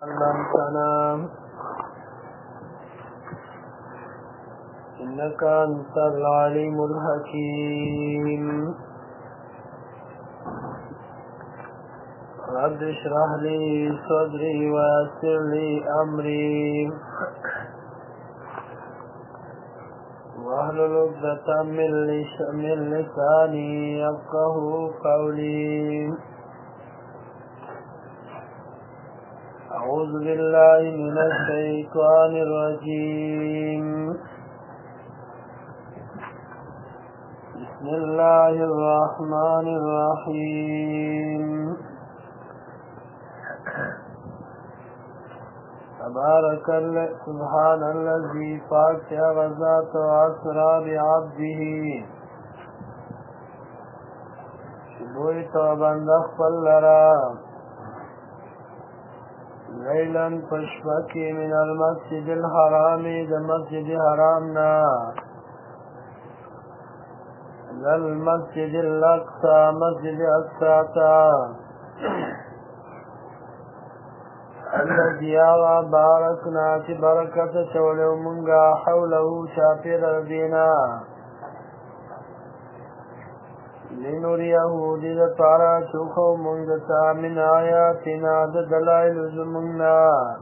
علمتنا إنك أنت العليم الحكيم. رب اشرح لي صدري ويسر لي أمري واحلل عقدة من لساني يفقه قولي. أعوذ بالله من الشيطان الرجيم. بسم الله الرحمن الرحيم. سبحان الذي فاتح غزات وأسرى بعبده. شبويت وبندخ فلرا ليلا فشفكي من المسجد الحرام المسجد حرامنا للمسجد الأقصى مسجد أقصى الذي باركنا في بركة شولو منغا حوله شافر الدينا لنريه لدطارا شوخو منغتا من آياتنا دلائل زمنا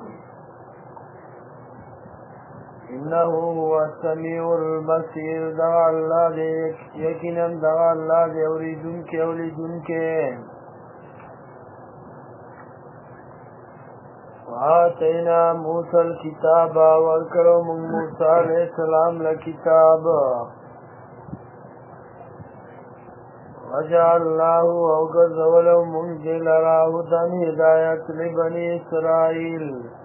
إنه هو السميع البصير. دعا الله يكنا دعا الله يريدنك وآتينا موسى الكتاب وذكروا من موسى عليه السلام لكتاب وجعلناه وقد ولو منزل هدى هداية لبني إسرائيل.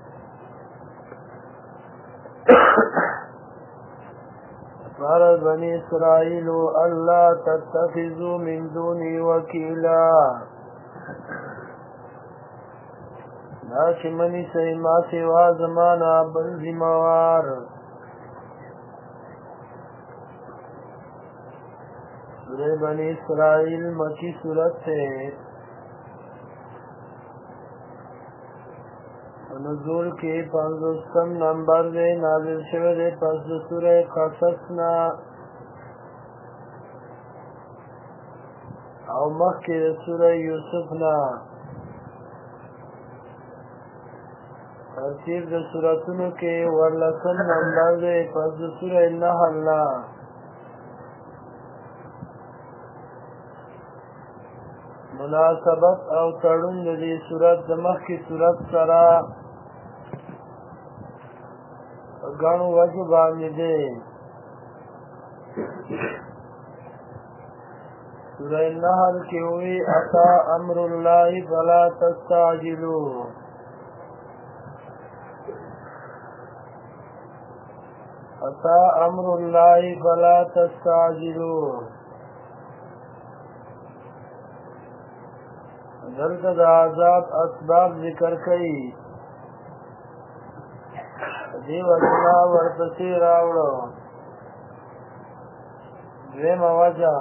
قال بني إسرائيل ألا تتخذوا من دوني وكيلا. ناشمني سيما سوا زمانا بنزموار. سورہ بنی اسرائیل مکی صورت ہے. نزول کی 50 نمبر دے نازل شوه دے پس سورہ قصصنا او مخی سورہ یوسفنا. ترتیب دے سورتونو کے ورلسن نمبر دے پس سورہ نحل نا. مناسبت او تړون دې صورت د مخکې صورت سره غاڼو وجه باندې دی. سورہ النحل کې وی اتا امر الله فلا تستعجلوا. اتا امر الله فلا تستعجلوا. دلته د عذاب اسباب ذکر کړي. دې وجنا ورپسې راوړو. دویمه وجه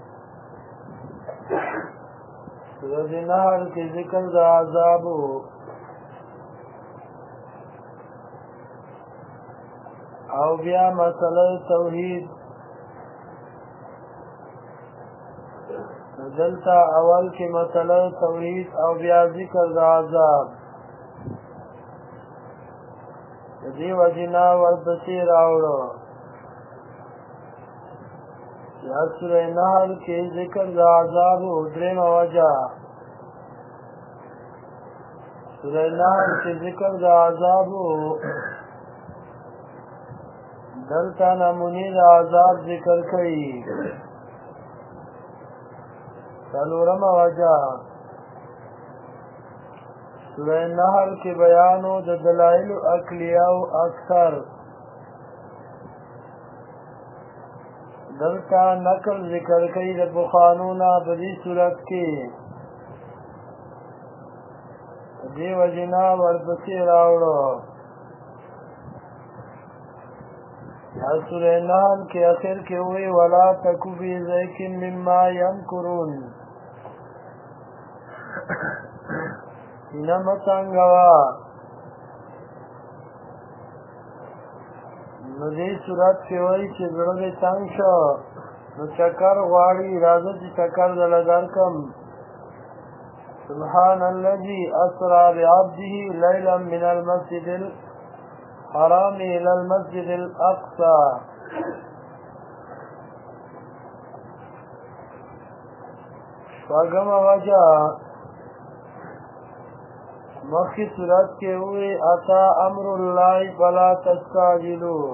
سورۃ النحل کې ذکر د عذاب او بیا مسله توحید. دلتا اول کی مسئلہ توحید او بیا ذکر دا عذاب. دی وجنا ورپسې راوړو. یا سورہ نحل کی ذکر دا عذاب دریم وجہ. سورہ نحل کی ذکر دا عذاب دلتا نمونی دا عذاب ذکر کئی. سلورم وجہ سورہ نحل کے بیانو د دلائل عقلیہ و اکثر. دلتا نقل ذکر کئی د بخانونا بدی صورت کی. دی وجنا ورپسې راوړو. سورہ نحل کے آخر کے ہوئے ولا تکو فی ضیق مما یمکرون. سینه متنګوا نو دې صورت کې وایي چې زړه دې تنګ شو نو چکر غواړي راځه چې چکر دله درکم. سبحان الذي أسرى بعبده ليلا من المسجد الحرام إلى المسجد الأقصى. شپږم وجه مخکې صورت کې وی اتا امر الله فلا تستعجلوا.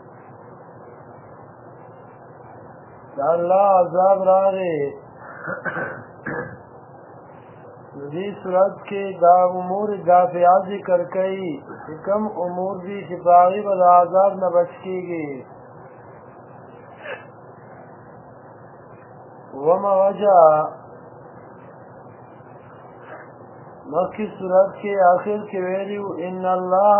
دا الله عذاب راغی. دې صورت کې دا امور دافعه ذکر کړي چې کوم امور دي چې په هغې به د عذاب نه بچ کېږي. اوومه وجه مخی صورت کے آخر کے ویلیو ان اللہ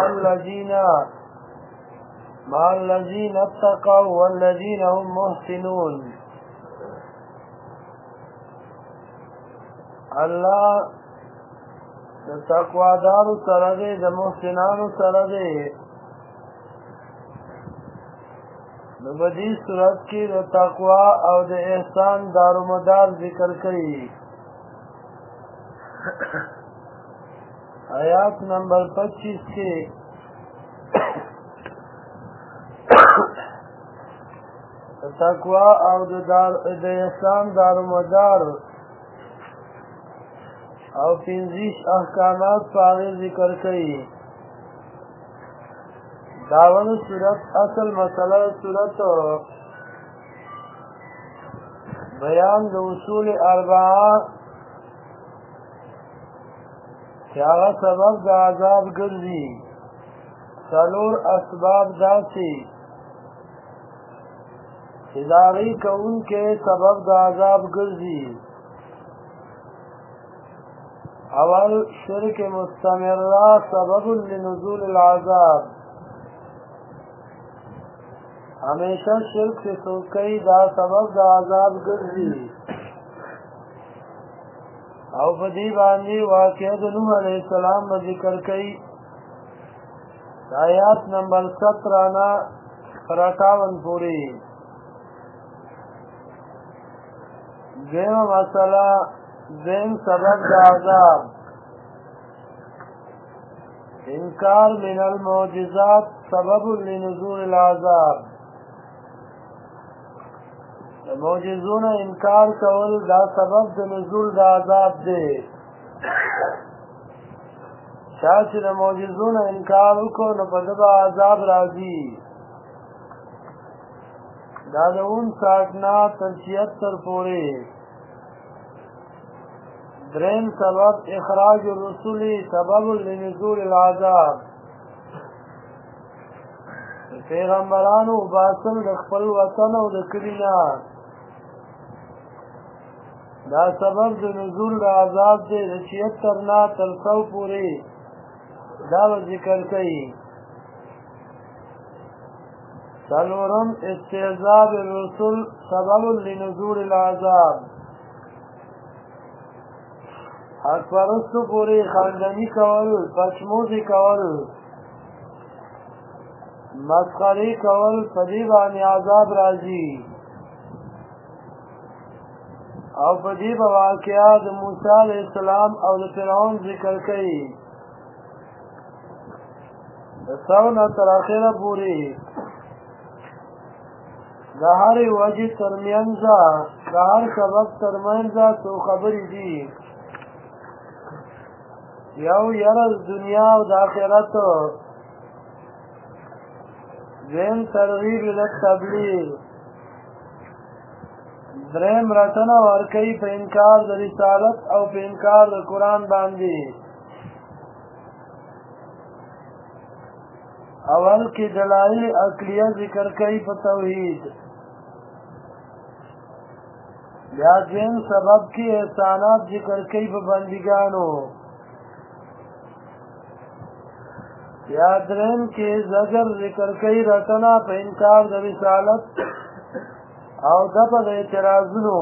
مع الذین اتقوا والذین هم محسنون. اللہ د تقوادارو سره دی د محسنانو سره دی. نو په دې صورت کې د تقوا او د احسان دارومدار ذکر کړي. آیات نمبر 25 کے تقوی او د احسان دارومدار او 25 احکامات پاغی ذکر کئی. داون صورت اصل مسئلہ صورت بیان د اصول اربعہ کہ آغا سبب دا عذاب گرزی. سلور اسباب داسی اداری کون کے سبب دا عذاب گرزی. اول شرک مستمرہ سبب لنزول العذاب. ہمیشہ شرک سے سوکئی دا سبب دا عذاب گرزی. او بدی باندې واقعہ د نوح علیہ السلام میں ذکر کئی. آیات نمبر 17 نا 58 پوری. دیم مسئلہ دیم سبب دا عذاب انکار من المعجزات سبب لنزول العذاب. معجزون انکار کول دا سبب د نزول دا عذاب دی. چا چې د معجزون انکار وکړو نو په ده به عذاب راځي. دا د 59 نه تر 76 پورې. دریم سبب اخراج الرسول سبب لنزول العذاب. پیغمبرانو باسل د خپل وطن او د کلي نه دا سبب د نزول د عذاب دی. د 76 نه تر 100 پورې دا ذکر کوي. څلورم استهزاء بالرسل سبب لنزول العذاب. حق پرستو پورې خاندانی کول، پشموزی کول، مسخرې کول، په دې باندې عذاب راځي. او په دې به واقعه د موسی علیه السلام او د فرعون ذکر کوي. د 100 نه تر اخره پورې د هرې وجې ترمنځه د هر سبب ترمنځه څو خبرې دي. یو یره دنیا او د آخرت. دویم ترغیب للتبلیغ. دریم رټنه ورکوي په انکار د رسالت او په انکار د قرآن باندې. اول کې دلایل عقلیه ذکر کوي په توحید. بیا دویم سبب کې احسانات ذکر کوي په بندګانو. یا دریم کې زجر ذکر کوي رټنه په انکار د رسالت او دغه د اعتراضونو.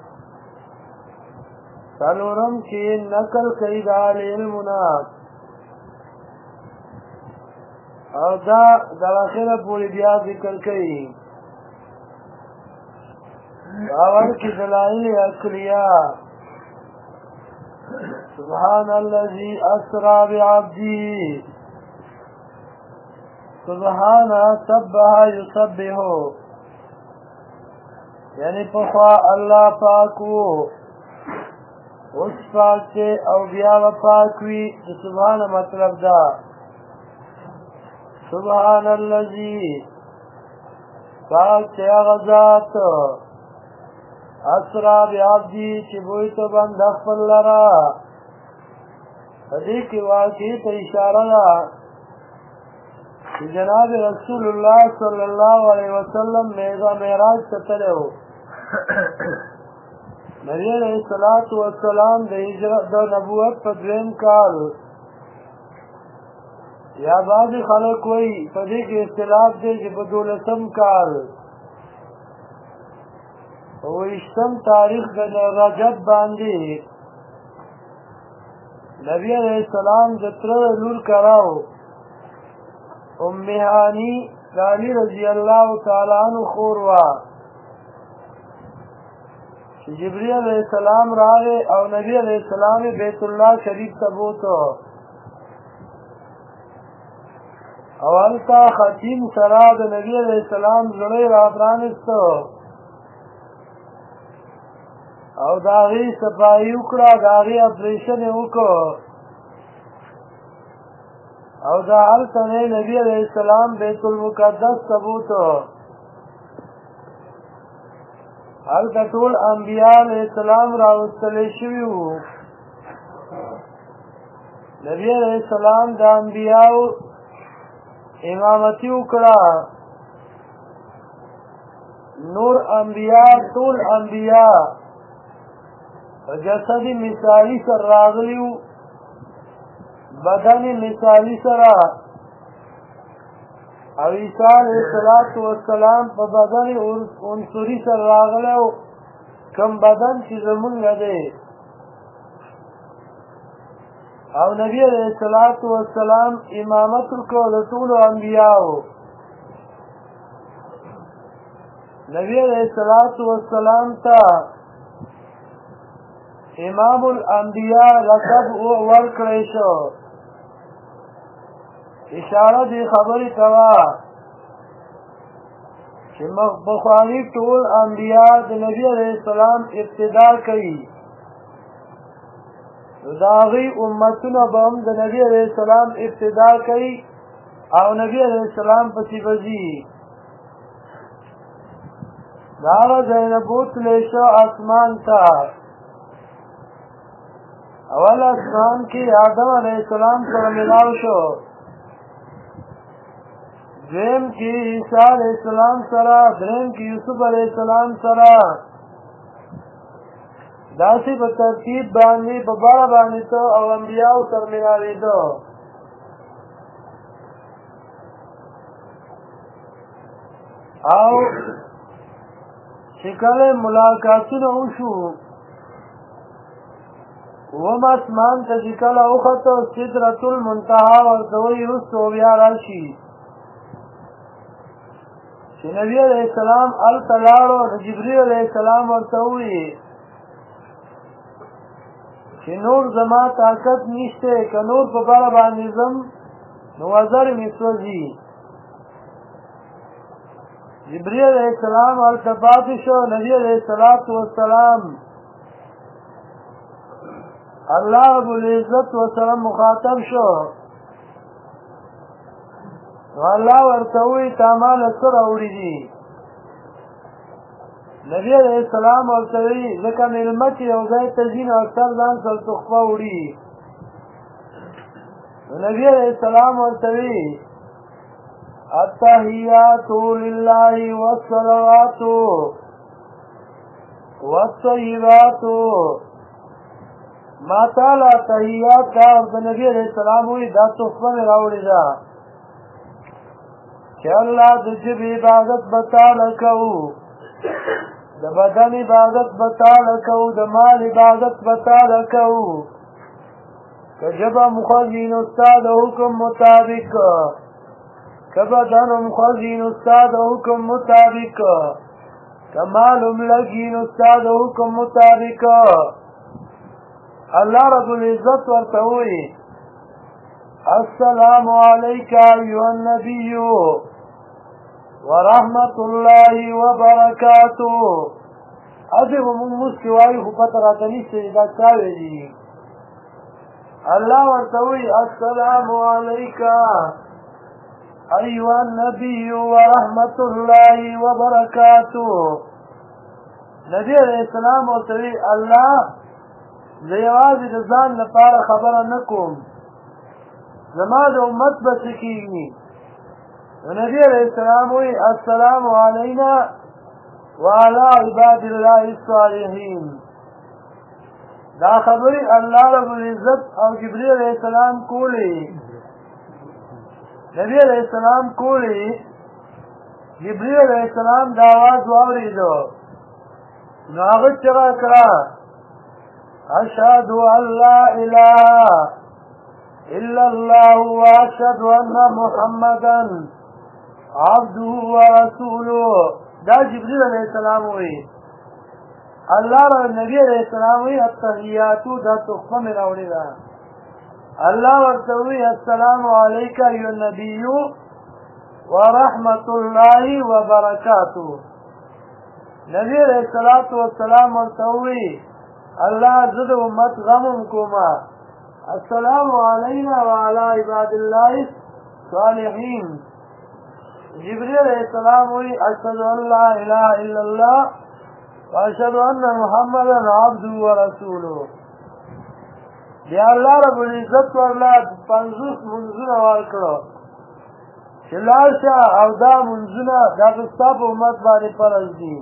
څلورم کې نقل کوي د علمنا او دا در آخره پوری بیا ذکر کئی اول کی دلائل عقلیہ سبحان الذي اسرا بعبده سبحان سبح يسبح یعنی پخوا اللہ پاکو اس پاک سے او بیا و پاکوی سبحان مطلب دا سبحان الذي پاک سے اغزات اسرا بعبدی چی بوئی تو بند اخفر لرا حدیث کی واقعی تا اشارہ دا جناب رسول اللہ صلی اللہ علیہ وسلم میزا معراج ستلے ہو نبی علیہ السلام دا ہجرت دا نبوت پا دویم کال یا بعض خلق کوئی پدی کی اختلاف دے جی پا دولتم کال ویشتم تاریخ دا رجب باندی نبی علیہ السلام دتر لور کراو ام هانی علی رضی اللہ تعالی عنہ خوروا جبریل علیہ السلام راغے او نبی علیہ السلام بیت اللہ شریف تبوتو اولتا ختیم سرا دا نبی علیہ السلام زڑی رابرانستو او داغی صفائی اکڑا داغی اپریشن اکو او دا حلتنے نبی علیہ السلام بیت المقدس تبوتو حلتا طول انبیاء علیہ السلام راوستلے شویو نبی علیہ السلام دا انبیاء امامتی اکڑا نور انبیاء طول انبیاء جسد مثالی سر راغلیو بدن مثالی سرا او عیسیٰ علیہ السلام پا بدن انصوری سر راغلیو کم بدن چی زمونگ دے او نبی علیہ السلام امامت کو لطول انبیاء نبی علیہ السلام تا امام الانبیاء لقب ورکڑیشو اشارہ دی خبری توا کہ بخاری طول انبیاء دی نبی علیہ السلام ابتدا کئی داغی امتنا بهم دی نبی علیہ السلام ابتدا کئی او نبی علیہ السلام پسی بزی داغا زینبوت لیشو آسمان تا اول آسمان کی آدم علیہ السلام سر ملاو شو درم کی عیسیٰ علیہ السلام سرا درم کی یوسف علیہ السلام سرا داسی پا ترتیب باندی پا بارا باندی تو او انبیاء سر ملاوی دو او شکل ملاقاتون اوشو وم اسمان تا شکل اوخطو سدرت المنتحا ورطوی رسو بیا راشی چه نبی علیہ السلام التلارو جبریل علیہ السلام ورطوی چه نور زما طاقت نیشتے که نور پا بارا باندیزم نوازر مسوزی جبریل علیہ السلام التفاتشو نبی علیہ السلام اللہ رب العزت وسلم مخاطب شو واللہ ورطوی تامان اثر اوڑی دی نبی علیہ السلام ورطوی ذکا ملمتی اوزای تزین اکتر دان سر تخفا اوڑی نبی علیہ السلام ورطوی التحیات للہ والصلوات والطیبات ما تعالی تحیات کا اور نبی علیہ السلام ہوئی دا تحفہ میں راوڑی دا کہ اللہ دجب عبادت بتا لکو دا بدن عبادت بتا لکو دا مال عبادت بتا لکو کہ جب مخزین استاد حکم مطابق کبدنم خوزین استاد حکم مطابق کمالم لگین استاد حکم مطابق اللہ رب العزت ورتوئی السلام علیکہ ایوہ النبی ورحمت اللہ وبرکاتہ ادب من مسکوائی خوبت راتنی سے دکتاوے دی اللہ ورتوئی السلام علیکہ ایوہ النبی ورحمت اللہ وبرکاتہ نبی علیہ السلام ورتوئی اللہ زیوازی دزان نپار خبر نکوم زمان امت بسکیگی نبی علیہ السلام وی السلام علینا وعلا عباد اللہ الصالحین دا خبری اللہ رب العزت اور جبریل علیہ السلام کولی نبی علیہ السلام کولی جبریل علیہ السلام دا آواز واوری دو ناغت چرا کرا اشہدو ان لا الہ الا اللہ واشهد ان محمدا عبده ورسوله دا جبریل علیہ السلام ہوئی اللہ را نبی علیہ السلام ہوئی التحیاتو دا تخفہ میں راوڑی دا اللہ ورطوئی السلام علیکہ ایو النبی ورحمت اللہ وبرکاتہ نبی علیہ السلام ورطوئی اللہ زد امت غمم کوما السلام علینا وعلا عباد اللہ صالحین جبریل علیہ السلام ہوئی اشہد ان لا الہ الا اللہ واشہد ان محمدا عبدہ ورسولہ یا اللہ رب العزت ورلا پنزوس منزون وارکڑو چلاشا او دا منزون دا قصاب امت بانی پرز دی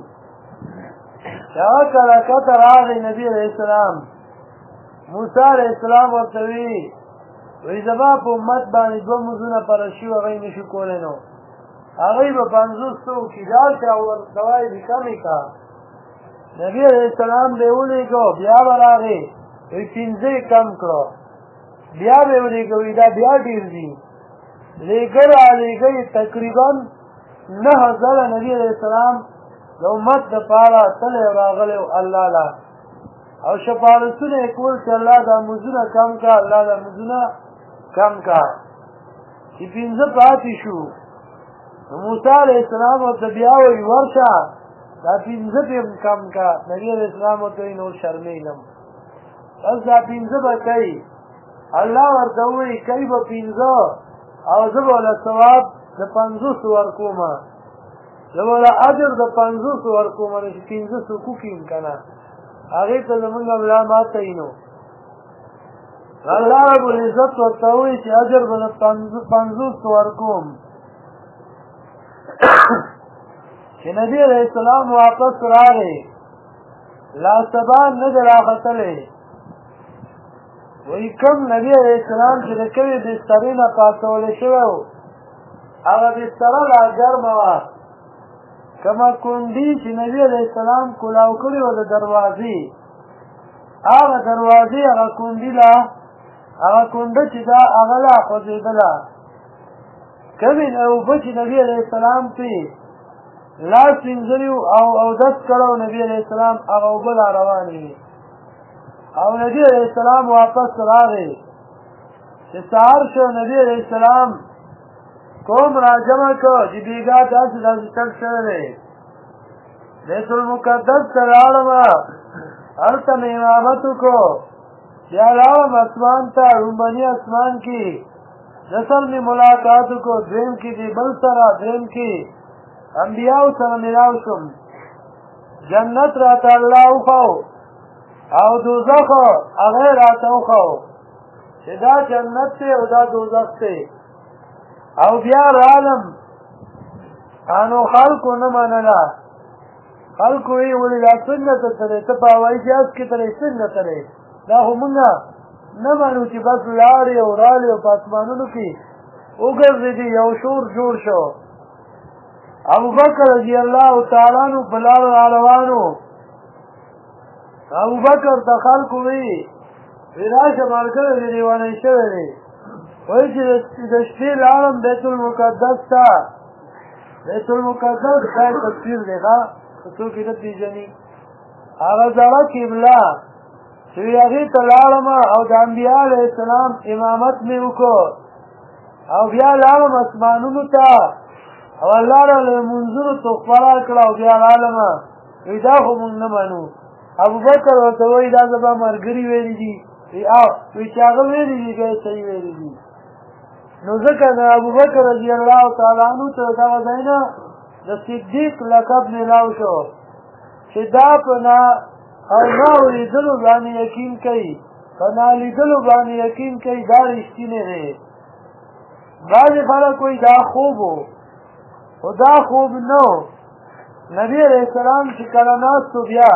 شاہ کرکت راغی نبی علیہ السلام موسیٰ علیہ السلام ورطوی وی زبا پا امت بانی دو مزون پرشی و غی نشو کولنو اغیب پنزوس تو کدال کا ورطوائی بکمی کا نبی علیہ السلام بیولی کو بیا براغی وی پینزے کم کرو بیا بیولی کو وی دا بیا دیر دی لیگر آلیگئی تقریبا 9000 نبی علیہ السلام دا امت دا پارا تلے راغلے اللہ لا او شفارسون اکول چه اللہ دا مزونه کم کا اللہ دا مزونه کم کا چی پینزه پاتی شو موسیٰ علیہ السلام و تبیاوی ورشا دا پینزه پیم کم کا نبی علیہ السلام و توی نور شرمینم بس دا پینزه با کئی اللہ وردوی کئی با پینزه او زبولا ثواب دا 500 ورکوما زبولا عجر دا 500 ورکوما نشی پینزه سکو کیم کنا آغیر تا زمانگا ملامات تینو اللہ رب العزت ورطاوی چی عجر بنا 500 ورکوم چی نبی علیہ السلام واپس راگے لا سبان ندر آخطلے وی کم نبی علیہ السلام چی دکوی بسترین پاسولی شوو اگا بستر لا گرموا کما کندی چی نبی علیہ السلام کلاو کلی و دا دروازی آغا دروازی اغا کندی لا اغا کنده چی دا اغلا خوزیدلا کمی اوبا چی نبی علیہ السلام پی لاس انزلیو او دست کرو نبی علیہ السلام اغا اوبلا روانی او نبی علیہ السلام واپس راغی چی سار شو نبی علیہ السلام قوم را جمع کو جی بیگا داس تک شده بیت المقدس تلالما ارتم امامتو کو بیالاوم اسمان تا رومبنی اسمان کی نسل میں ملاقاتو کو درم کی دی بل سرا درم کی انبیاء سر ملاو شم جنت راتا اللہ اخو او دوزخ اغیر راتا اخو دا جنت تے او دا دوزخ تے او بیا رالم انو خلقو نمانلا خلقو ای ولی دا سنت تلے تپاوائی جاز کی تلے سنت تلے دا خو منگا نمانو چی بس لاری او رالی او پاسمانونو کی اگر دی یو شور جور شو ابو بکر رضی اللہ تعالیٰ نو بلال العالوانو ابو بکر تا خلقو ای ویراش مارکر دی دیوانی شوی دی وایي چې د شپې لاړم بیت المقدس ته. بیت المقدس ځای تصویر دی ښه، که څوک یې نه پېژني. هغه زړه قبله چې هغې ته لاړم او د انبیا علیه السلام امامت مې وکړ او بیا لاړم اسمانونو ته او الله راله لمونځونو تحفه راکړه او بیا رالم. وایي دا خو مونږ نه منو. ابوبکر ورته وایي دا زما ملګري ویلي دي. وایي چې هغه ویلي دي بیا یې صحیح ویلي دي. نو ځکه د ابوبکر رضی الله تعالی عنه ته دغه ځای نه د صدیق لقب میلاو شو چې دا په او نه اورېدلو باندې یقین کوي، په نالیدلو باندې یقین کوي، دا رښتینی دی. بعضې خلک وایي دا خوب و، خو دا خوب نه و. نبي علیه السلام چې کله ناستو بیا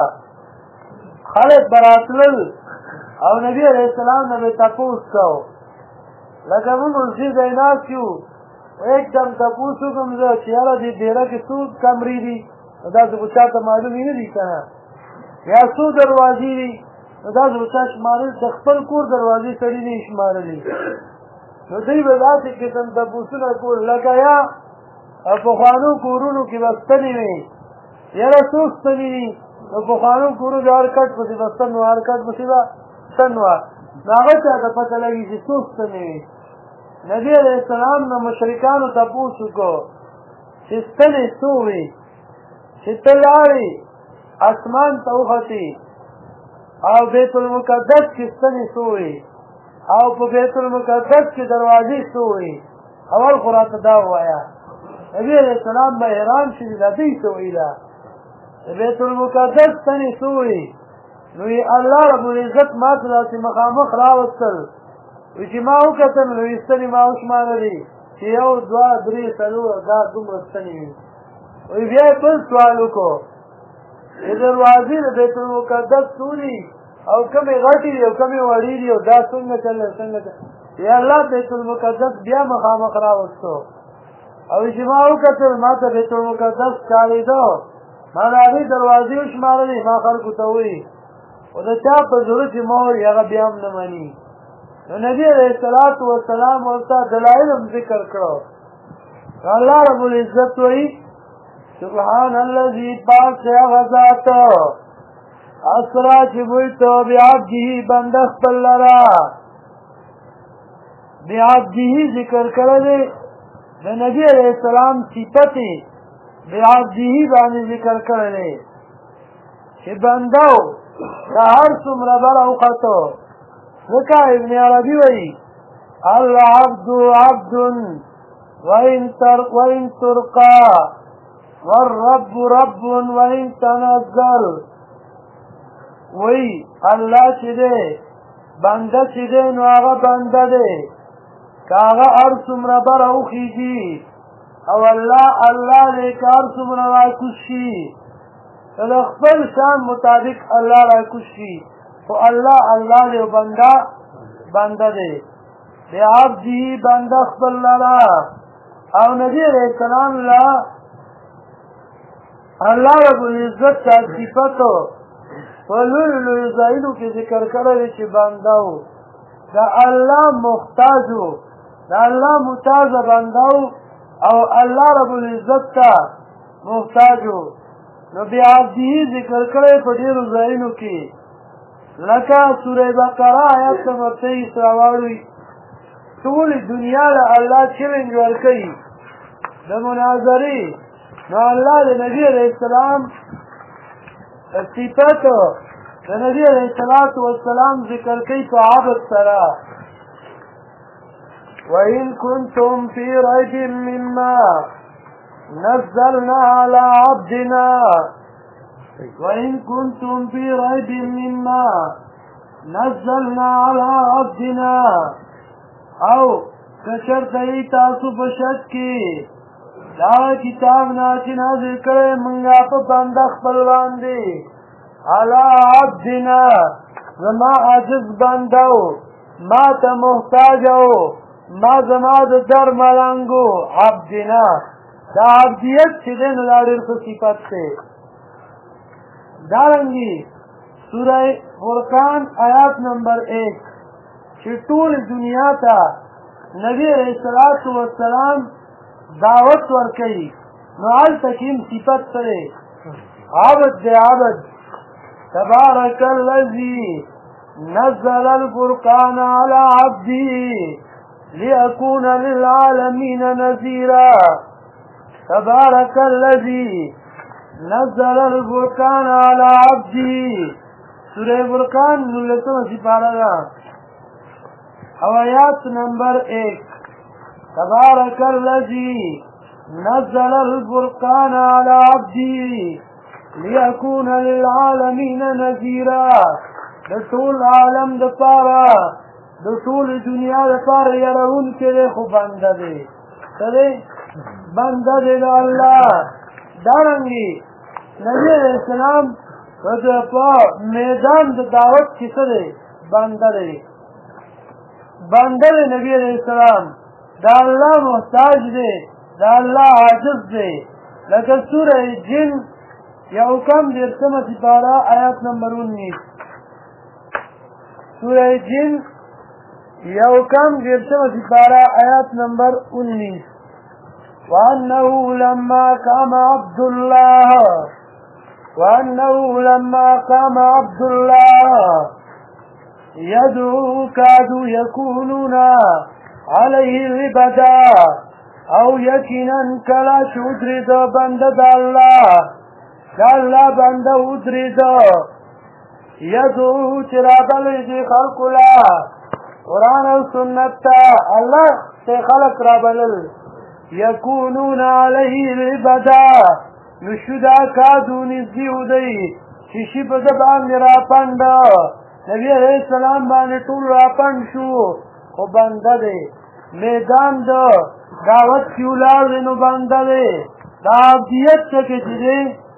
خلک به راتلل او نبي علیه السلام نه به یې تپوس کو. لکه موږ اوسې ځای ناست یو، एकदम تپوس وکړم زه چې یاره دې ډېره کې څو کمرې دي، نو داسې خو چاته معلومې نه دي که نه، یا څو دروازې دي، نو داسې خو چا شمارل، د خپل کور دروازې سړي نه یې شمارلې. نو دوی به داسې قسم تپوسونه کول لکه یا پخوانو کورونو کې به ستنې وې، یاره څو ستنې دي، نو پخوانو کورو د هر کټ پسې به ستن وه، هر کټ پسې به ستن وه، نو هغه چاته پته لګي چې څو ستنې وې. نبي علیه السلام نه مشرکانو تپوس وکړو چې ستنې څو وې، چې ته لاړې اسمان ته وختې او بیت المقدس کې ستنې څو وې او په بیت المقدس کې دروازې څو وې، اول خو راته دا ووایه. نبي علیه السلام به حیران شي چې دا دوی څه ویله، د بیت المقدس ستنې څو وې. نو الله رب العزت ما ته داسې مخامخ راوستل، وایي چې ما وکتل نو ستنې ما وشمارلې چې 1 2 3 4 دا دومره ستنې وي. وایي بیا یې بل سوال وکړو چې دروازې د بیت المقدس څو دي او کومې غټې دي او کومې وړې دي او دا څنګه چلل څنګه یا الله بیت المقدس بیا مخامخ راوستو. او چې ما وکتل ما ته بیت المقدس ښکارېده، ما د هغې دروازې وشمارلې، ما خلکو ته وایي خو د چا په زړه چې مور هغه بیا هم نه مني. نو نبي علیه الصلاة والسلام ورته دلایل هم ذکر کړو. الله رب العزت وایي سبحان الذي پاک سے هغه ذات اسرا چې بویته بعبده بنده خپل لره. بعبده ذکر کړی د نبي علیه السلام صفت بعبده باندې ذکر کړی چې بنده د هر څومره بره وختو. ځکه ابن عربي وایي العبد عبد وإن ترقى والرب رب وإن تنزل. وایي الله چې دی بنده چې دی نو هغه بنده دی، که هغه هر څومره بره وخېږي او الله دی که هر څومره راکوز شي د خپل شان مطابق الله راکوز شي، خو الله دی او بنده دی. بعبده بنده خپل لره. او نبي علیه السلام له الله رب العزت ته صفتو په لویو لویو ځایونو کې ذکر کړی دی چې بنده و د الله محتاج و، د الله محتاجه بنده و او الله رب العزت ته محتاج و. نو بعبده ذکر کړی په ډېرو ځایونو کې، لکه سوره بقره آیت نمبر 23 راواړوئ. ټولې دنیا له الله چلنج ورکوي د مناظرې. نو الله د نبي علیه السلام صفت د نبي علیه الصلاة والسلام ذکر کوي په عبد سره. وإن كنتم في ريب مما نزلنا على عبدنا وإن كنتم في ريب مما نزلنا على عبدنا او کشرت ای تاسو په شک کې دا کتاب نه چې نازل کړی مونږه په بنده خپل باندې علی عبدنا زما عاجز بنده و ما ته محتاج و ما زما د در ملنګو عبدنا. دا عبدیت چې دی نو دا ډېر ښه صفت دی. دارنګې سوره فرقان آیات نمبر 1 چې ټول دنیا ته نبی علیہ الصلوۃ والسلام دعوت ورکړي نو هلته کې هم صفت سره عبد دی عبد تبارک الذی نزل الفرقان على عبده ليكون للعالمين نذيرا تبارك الذي نزل الفرقان على عبده سورہ فرقان نلتم سپارہ او آیات نمبر 1 تبارك الذي نزل الفرقان على عبده ليكون للعالمين نذيرا دطول عالم دپارا دطول دنیا دپارا یرون کرے خو بندہ دے کرے بندہ دے دا اللہ دارنگی نبی علیہ السلام پا میدان دا دعوت کسا دے بندہ دے نبی علیہ السلام دا اللہ محتاج دے دا اللہ عاجز دے لکہ سورہ جن یا حکم دیرسمہ سپارہ آیات نمبر 19 سورہ جن یا حکم دیرسمہ سپارہ آیات نمبر 19 وأنه لما قام عبد الله يدعو كادوا يكونون عليه لبدا او يكنا كلا شدرد بندد الله كلا بند ادرد يدعو ترابل دي خلق الله قرآن و سنت الله تے خلق رابلل یکونون علیه لبدا نشدا کادو نزدیو دی چشی پا دبان راپند نبی علیہ السلام بانے طول راپند شو خو بنده دی میدان دا دعوت کیولار دی نو بنده دی دا عبدیت چکے چی دی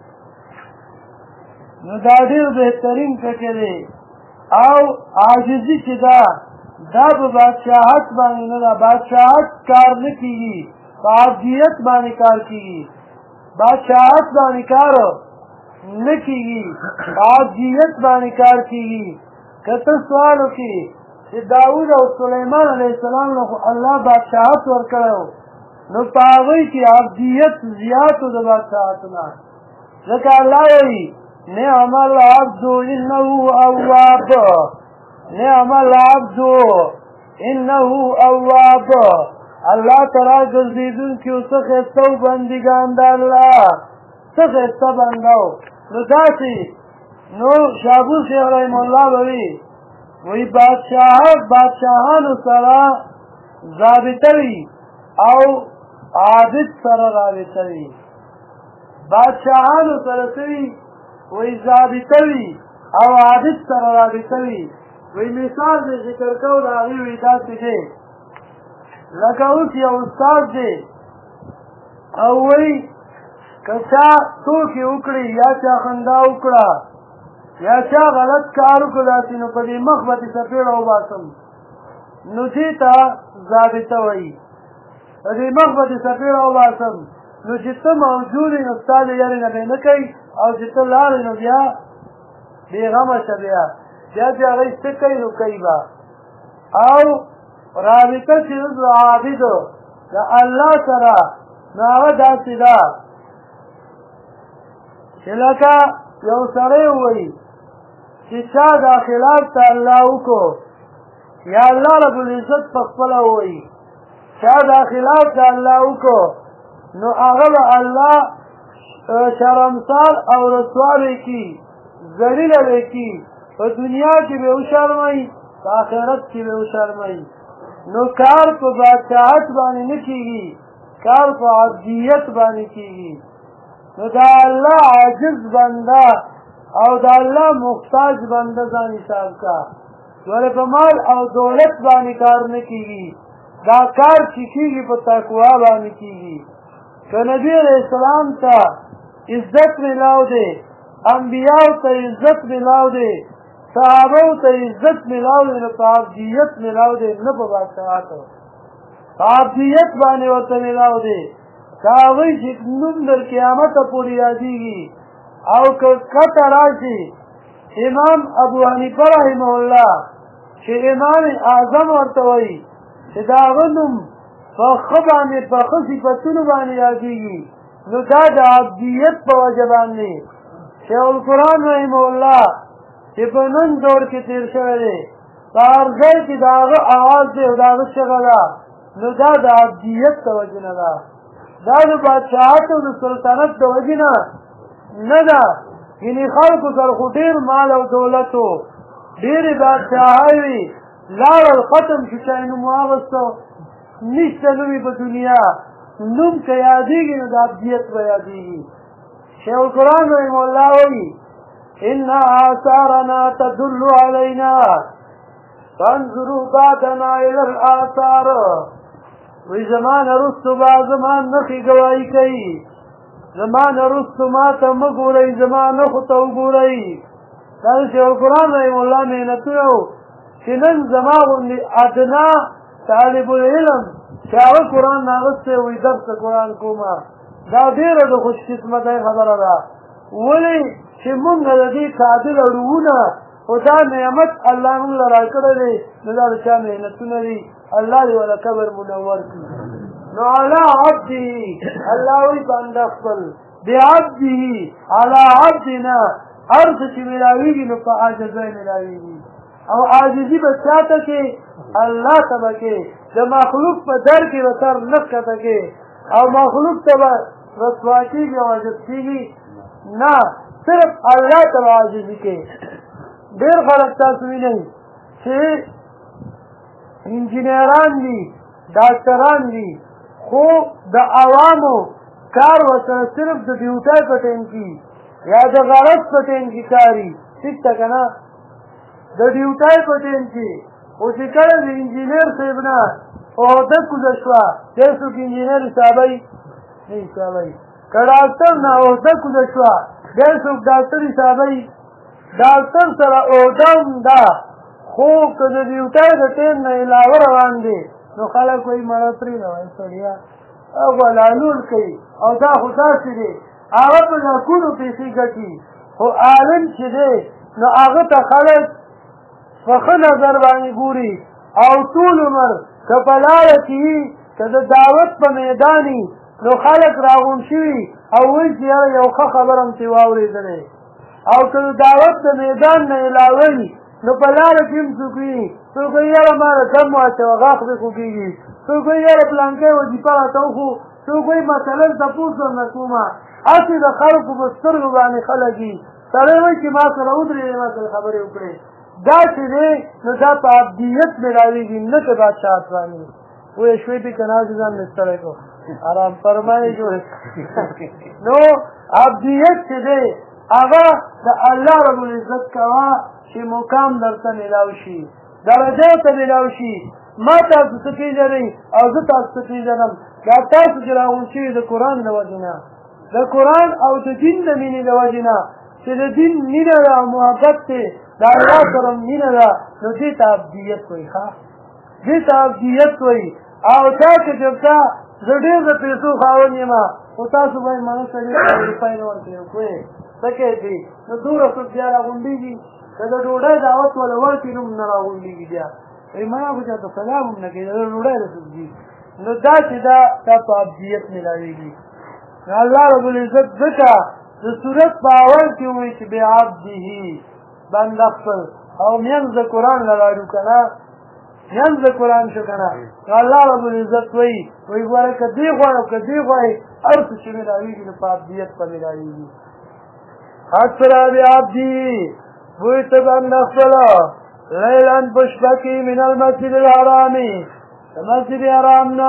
نو دا دیر بہترین چکے دی او عاجزی چی دا با بادشاہت بانی نو دا بادشاہت کار نکیگی عبدیت بانی کار کیگی بادشاہت بانی کار نکیگی عبدیت بانی کار کیگی کتا سوالو کی کہ داود و سلیمان علیہ السلام نو اللہ بادشاہت ورکڑو نو پاوئی کی عبدیت زیادو دا بادشاہتنا لکہ اللہ وی نعم العبد انہو اواب نعم العبد انہو اواب اللہ ترا گزیدن کیو سخستو بندگان دا اللہ سخستو بندو نو داسی نو شابو شیخ رحم اللہ بوی وی بادشاہانو سرا ضابطوی او عابد سرا رابطوی بادشاہانو سرسوی وی ضابطوی او عابد سرا رابطوی وی مثال دے ذکر کو داغی وی داسی دے لکه اوس یو استاد دی او وی کچا ټوکې وکړي یا چا خندا وکړه یا چا غلط کار وکړه داسې نو په دې مخ به دې څپېړه وباسم نو دې ته ضابطه وایي په دې مخ به دې څپېړه وباسم نو چې ته موجود یې نو ستا د یارې نه به نه کوي او چې ته لاړې نو بیا بېغمه شه بیا چې هغوی څه کوي نو کوي به او رابطه چې د عابدو د الله سره نو هغه داسې ده چې لکه یو سړی ووایي چې چا دا خلاف ته الله وکړو یا الله رب العزت په خپله ووایي چا دا خلاف ته الله وکړو نو هغه به الله شرمسار او رسوا به کړي ذلیله به کړي په دنیا کې به وشرموي په آخرت کې به وشرموي نو کار په بادشاہت باندې نه کیږي کار په عبدیت باندې کیږي نو دا الله عاجز بنده او دا الله محتاج بنده ځان حساب کا ورې په مال او دولت باندې کار نه کیږي دا کار چې کیږي په تقوا باندې کیږي که نبی علیہ السلام ته عزت ملاو دی انبیاء ته عزت ملاو دی صحابو ته عزت ملاو دی نو په عبدیت ملاو دی نه په بادشاہت په عبدیت باندې ورته ملاو دی که هغوی چې نوم در قیامته پورې یادېږي او که کته راشي امام ابو حنیفه رحمه الله چې امام اعظم ورته وایي چې د هغه نوم په ښه باندې په ښه صفتونو باندې یادېږي نو دا د عبدیت په وجه باندې شیخ القرآن رحمه الله چې په نن دور کې تېر شوی دی په هر ځای کې د هغه اواز دی او د هغه چغه ده نو دا د عبدیت د وجې نه ده دا د بادشاهت او د سلطنت د وجې نه ده یعنې خلکو سره خو ډېر مال او دولت و ډېرې بادشاهۍ وي لاړل ختم شو چا یې نوم واغسته نشته نومې په دنیا نوم که یادېږي نو د عبدیت به یادېږي شیخ القرآن رحمه الله وایي ان آثارنا تدل علینا فانظروا بعدنا الى الاثار وی زمان رستو با زمان نخی گواهی کوي زمان رستو ما ته مه ګورئ زما نخو ته وګورئ دا د شیخ القرآن رحمه الله محنتونه و چې نن زما غوندې ادنا طالب العلم چې هغه قرآن ناغستی وي درس د قرآن کومه دا ډېره د خوش قسمتۍ خبره ده ولې چې مونږ د دې قادر اړوونه خو دا نعمت الله مونږ له راکړی دی نو دا د چا محنتونه دي الله دې ولا قبر منور کړي نو علی عبده الله وایي بنده خپل بعبده علی عبدنا هر څه چې ملاویږي نو په عاجزۍ ملاویږي او عاجزي به چا ته کې الله ته به کې د مخلوق په در کې به سر نه ښکته کې او مخلوق ته به رسوا کېږي او عاجز کېږي نه صرف الله ته به عاجزي کې ډېر خلک تاسو وینئ چې انجینران دي ډاکټران دي خو د عوامو کار ورسره صرف د ډیوټۍ په ټایم کې یا د غرض په ټایم کې کاري ټیک ده که نه د ډیوټۍ په ټایم کې خو چې کله د انجینر صاحب نه عهده کوزه شوه دی څوک انجینر حسابوي نه حسابوي که ډاکټر نه عهده کوزه شوه دی څوک ډاکټر حسابوي ډاکټر سره عهده هم ده خو که د ډیوټۍ د ټایم نه علاوه روان دی نو خلک وایي مړه پرېږده وایي سړیا هغه لالول کوي او دا خو داسې دی هغه په لکونو پیسې ګټي خو عالم چې دی نو هغه ته خلک په ښه نظر باندې ګوري او ټول عمر که په لاره کې وي که د دعوت په میدان وي نو خلک راغونډ شوي او وایي چې یاره یو ښه خبره هم ترې واورېدلی او که د دعوت د میدان نه علاوه وي نو په لاره کې هم څوک وي څوک وایي یاره ما د دم واچوه غاښ دې خوږېږي څوک وایي یاره پلانکی وظیفه راته وښو څوک وایي مثلا تپوس درنه کومه هسې د خلکو په سترګو باندې خلک وي سړی وایي چې ما سره ودرېدې ما سره خبرې وکړې دا چې دی نو دا په عبدیت ملاوېږي نه که بادشاهت باندې وایي شوې پې که ناز ځان مې ستړی کړو آرام فرمایې جوړې نو عبدیت چې دی هغه د الله رب العزت کوه چې مقام درته میلاو شي درجه ته میلاو شي ما تاسو څه پېژنئ او زه تاسو څه پېژنم دا تاسو چې راغونډ شوي د قرآن د وجې نه د قرآن او د دین د مینې د وجې نه چې د دین مینه ده او محبت دی د الله سره مینه ده نو دې ته عبدیت وایي ښه دې ته عبدیت وایي او چا چې درته زه ډېر د پیسو خاوند یم خو تاسو باید منه سړي روپۍ نه ورکړئ کوی څه کوې دي نو دومره څوک بیا راغونډېږي که د ډوډۍ دعوت وله ورکړي نو نه راغونډېږي بیا وایي ما خو چاته سلام هم نه کوي د ډوډۍ له څوک دي نو دا چې دا په عبدیت میلاوېږي نو الله رب العزت ځکه د صورت په اول کې وایي چې بعبده بنده خپل او منځ د قرآن نه راړو که نه منځ د قرآن شو که نه نو الله رب العزت وایي ګوره که دې غواړې او که دې غواړې هر څه چې میلاوېږي نو په عبدیت په میلاوېږي اسرا بعبده وایي ته بنده خپله لیلا په شپه کې من المسجد الحرام د مسجد حرام نه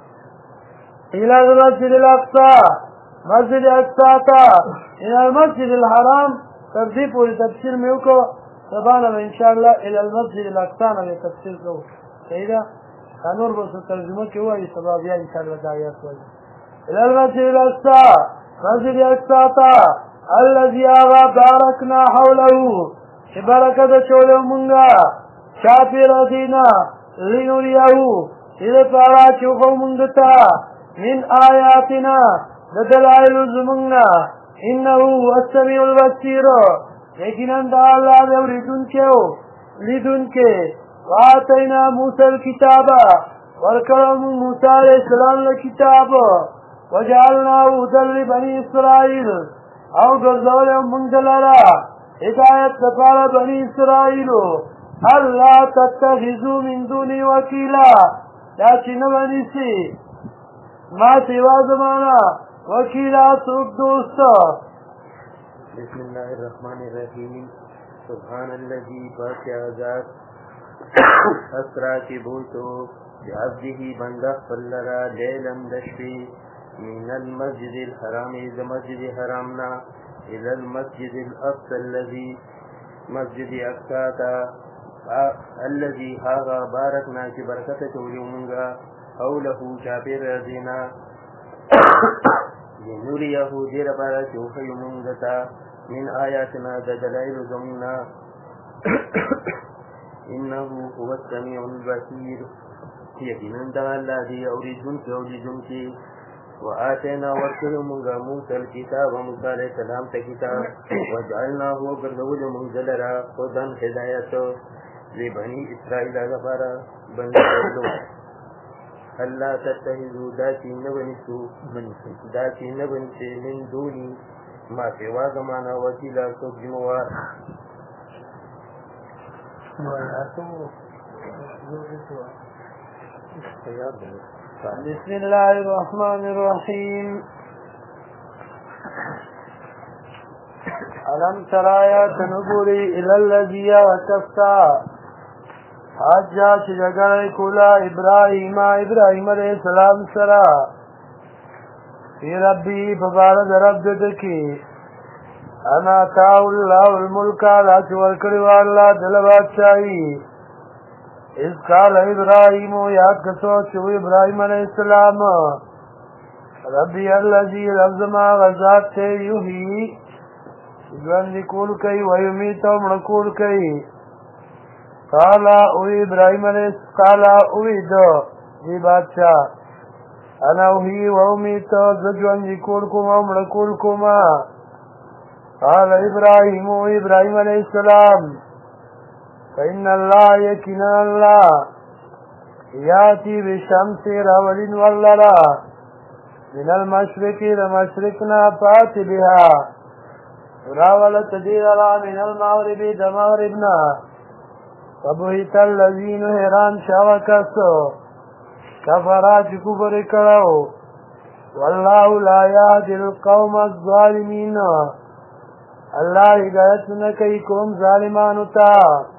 الى المسجد الاقصى مسجد اقصى ته الى المسجد الحرام تر دې پورې تفسیر مې وکړو سبا نه به انشاءالله الى المسجد الاقصى نه به تفسیر کوو صحیح ده دا نور به څه ترجمه کې ووایي سبا بیا انشاءالله دا آیات وایي الى المسجد الاقصى مسجد اقصى ته الذي هغه بارکنا حوله چې برکت اچولی مونږه چاپېره دې نه لنریه دې دپاره چې وښو مونږ ته من آیاتنا د دلایلو زمونږ نه انه هو السمیع البصیر یقینا دا الله دی اورېدونکی او لیدونکی وآتینا موسی الکتاب ورکړم موسی علیہ السلام له کتاب وجعلناه هدى لبني اسرائیل او ګرځولم موږ دلاره هدایت لپاره بني اسرائیلو الله تتخذوا من دوني وکیلا دا چې نه ونیسي ما سوا زمانہ وکیلا څوک دوست. بسم الله الرحمن الرحیم. سبحان الذي فاتح اسرا کی بوتو بعبده بنده فلرا لیلا دشفی من المسجد الحرام إذا مسجد حرامنا إلى المسجد الأقصى الذي مسجد أقصى الذي هذا باركنا في بركته اليومنا حوله شابير رزينا لنريه دير بارك يومنا من آياتنا دلائل زمنا إنه هو السميع البصير. يقينا دعا الذي أورجنك وآتينا ورسل منغا موسى الكتاب وموسى عليه السلام كتاب وجعلناه وقرده منزلرا هدى هداية لبني إسرائيل غفارا بني إسرائيل. ألا تتخذوا داتي نبنسو من دوني ما سوى زمانا وكيلا سجموا. بسم الله الرحمن الرحيم. ألم ترى آيات نقولي إلى الذي وكفتا حجا شجاعي كولا إبراهيم عليه السلام سرا في ربي فبارد ربك أنا تاو الله الملك لا توركري والله دلبات شاهي إذ قال إبراهيم يا كسوت إبراهيم عليه السلام ربي الذي لفظما غزات يحيي جوان لكول كي ويميت ومنكول كي قال إبراهيم عليه قال دو دي بادشاہ أنا أحيي وأميت جوان لكولكم ومنكولكما. قال إبراهيم عليه السلام فإن الله يكن الله يأتي بالشمس رول واللرا من المشرق لمشرقنا فات بها راولت تديرها من المغرب دمغربنا فبهت الذين هران شوكسو كفرات كفر كرو والله لا يهدي القوم الظالمين. الله هدایت نکي کوم ظالمانو ته.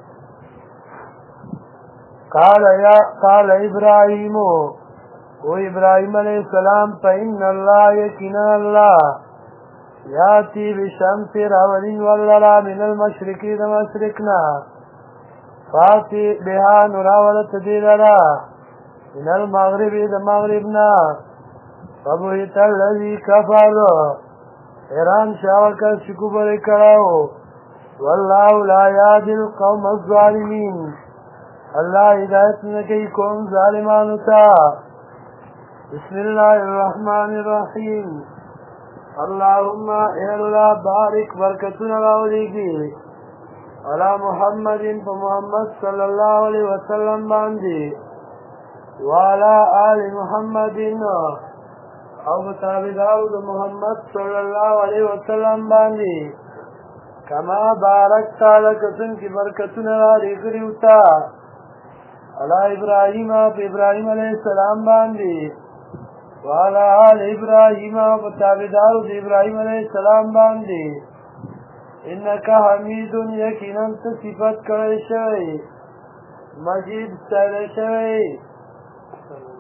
قال إبراهيم وإبراهيم عليه السلام فإن الله يكن الله يأتي بالشمس رول واللرا من المشرق لمشرقنا فأتي بها نراولت ديرنا من المغرب لمغربنا فبهت الذي كفر حیران شاوکر شکوبر کراو والله لا يهدي القوم الظالمين. الله ہدایت نکی قوم ظالمانو تا. بسم الله الرحمن الرحیم. اللهم اے اللہ بارک برکتنا راولیگی علی محمد محمد صلی اللہ علیہ وسلم باندی وعلى آل محمد او متابداو د محمد صلی اللہ علیہ وسلم باندی کما بارکتا لکتن کی برکتنا را لگریوتا علی ابراہیم پہ ابراہیم علیہ السلام باندی وعلى آل ابراہیم و متابداو د ابراہیم علیہ السلام باندی انکا حمید یقینا صفت کرے شوی مجید سر شوی